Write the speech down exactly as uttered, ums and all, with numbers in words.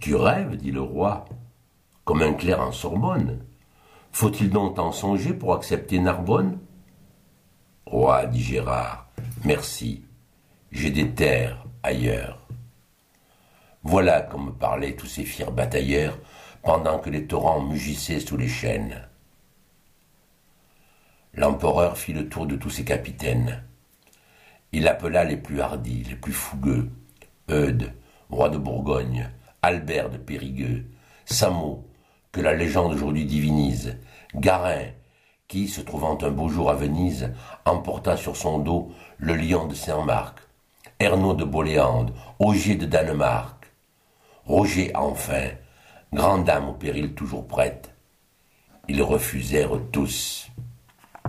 Tu rêves, dit le roi, comme un clerc en Sorbonne. Faut-il donc t'en songer pour accepter Narbonne? Roi, dit Gérard, merci, j'ai des terres ailleurs. Voilà comme parlaient tous ces fiers batailleurs pendant que les torrents mugissaient sous les chênes. L'empereur fit le tour de tous ses capitaines. Il appela les plus hardis, les plus fougueux, Eudes, roi de Bourgogne, Albert de Périgueux, Samo, que la légende aujourd'hui divinise, Garin, qui, se trouvant un beau jour à Venise, emporta sur son dos le lion de Saint-Marc, Ernaud de Boléande, Ogier de Danemark, Roger enfin, grande dame au péril toujours prête. Ils refusèrent tous.